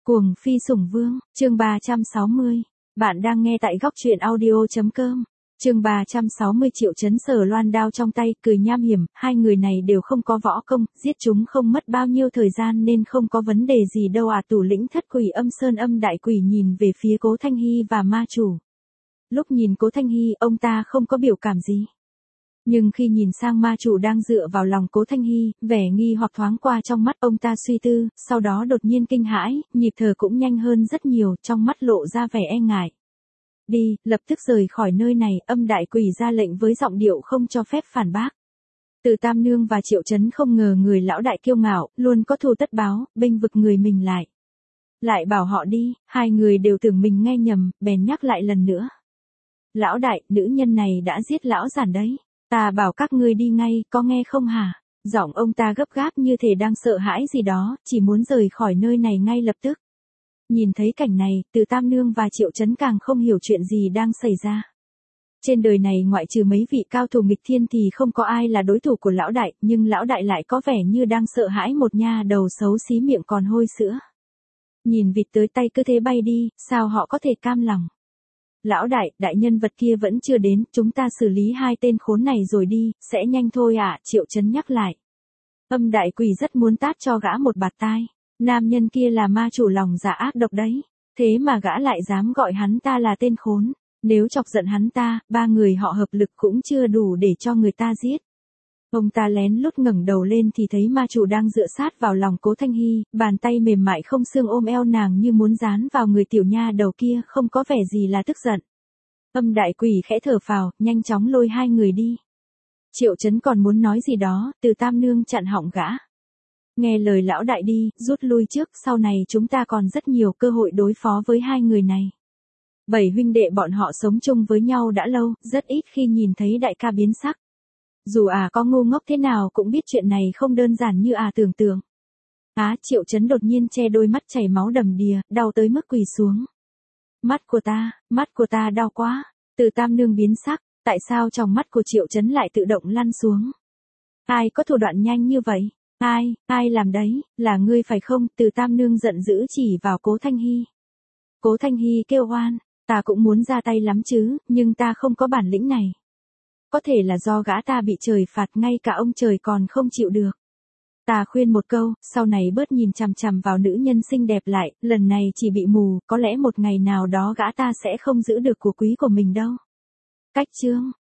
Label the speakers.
Speaker 1: Cuồng phi sủng vương, chương 360. Bạn đang nghe tại góc truyện audio.com. Chương 360 Triệu Chấn sờ loan đao trong tay, cười nham hiểm, hai người này đều không có võ công, giết chúng không mất bao nhiêu thời gian nên không có vấn đề gì đâu à. Thủ lĩnh thất quỷ Âm Sơn Âm Đại Quỷ nhìn về phía Cố Thanh Hy và ma chủ. Lúc nhìn Cố Thanh Hy, ông ta không có biểu cảm gì. Nhưng khi nhìn sang ma chủ đang dựa vào lòng Cố Thanh Hy, vẻ nghi hoặc thoáng qua trong mắt ông ta suy tư, sau đó đột nhiên kinh hãi, nhịp thở cũng nhanh hơn rất nhiều, trong mắt lộ ra vẻ e ngại. Đi, lập tức rời khỏi nơi này, Âm Đại Quỷ ra lệnh với giọng điệu không cho phép phản bác. Từ Tam Nương và Triệu Chấn không ngờ người lão đại kiêu ngạo, luôn có thù tất báo, bênh vực người mình lại. Lại bảo họ đi, hai người đều tưởng mình nghe nhầm, bèn nhắc lại lần nữa. Lão đại, nữ nhân này đã giết lão giản đấy. Ta bảo các ngươi đi ngay, có nghe không hả? Giọng ông ta gấp gáp như thể đang sợ hãi gì đó, chỉ muốn rời khỏi nơi này ngay lập tức. Nhìn thấy cảnh này, Từ Tam Nương và Triệu Chấn càng không hiểu chuyện gì đang xảy ra. Trên đời này ngoại trừ mấy vị cao thủ nghịch thiên thì không có ai là đối thủ của lão đại, nhưng lão đại lại có vẻ như đang sợ hãi một nha đầu xấu xí miệng còn hôi sữa. Nhìn vịt tới tay cứ thế bay đi, sao họ có thể cam lòng? Lão đại, đại nhân vật kia vẫn chưa đến, chúng ta xử lý hai tên khốn này rồi đi, sẽ nhanh thôi ạ, Triệu Chấn nhắc lại. Âm Đại Quỷ rất muốn tát cho gã một bạt tai. Nam nhân kia là ma chủ lòng dạ ác độc đấy. Thế mà gã lại dám gọi hắn ta là tên khốn. Nếu chọc giận hắn ta, ba người họ hợp lực cũng chưa đủ để cho người ta giết. Ông ta lén lút ngẩng đầu lên thì thấy ma chủ đang dựa sát vào lòng Cố Thanh Hy, bàn tay mềm mại không xương ôm eo nàng như muốn dán vào người tiểu nha đầu kia, không có vẻ gì là tức giận. Âm Đại Quỷ khẽ thở phào, nhanh chóng lôi hai người đi. Triệu Chấn còn muốn nói gì đó, Từ Tam Nương chặn họng gã. Nghe lời lão đại đi, rút lui trước, sau này chúng ta còn rất nhiều cơ hội đối phó với hai người này. Bảy huynh đệ bọn họ sống chung với nhau đã lâu, rất ít khi nhìn thấy đại ca biến sắc. Dù có ngu ngốc thế nào cũng biết chuyện này không đơn giản như tưởng tượng. Triệu Chấn đột nhiên che đôi mắt chảy máu đầm đìa, đau tới mức quỳ xuống. Mắt của ta đau quá. Từ Tam Nương biến sắc, tại sao trong mắt của Triệu Chấn lại tự động lăn xuống? Ai có thủ đoạn nhanh như vậy? Ai làm đấy, là ngươi phải không? Từ Tam Nương giận dữ chỉ vào Cố Thanh Hy. Cố Thanh Hy kêu oan, ta cũng muốn ra tay lắm chứ, nhưng ta không có bản lĩnh này. Có thể là do gã ta bị trời phạt, ngay cả ông trời còn không chịu được. Ta khuyên một câu, sau này bớt nhìn chằm chằm vào nữ nhân xinh đẹp lại, lần này chỉ bị mù, có lẽ một ngày nào đó gã ta sẽ không giữ được của quý của mình đâu. Cách chương,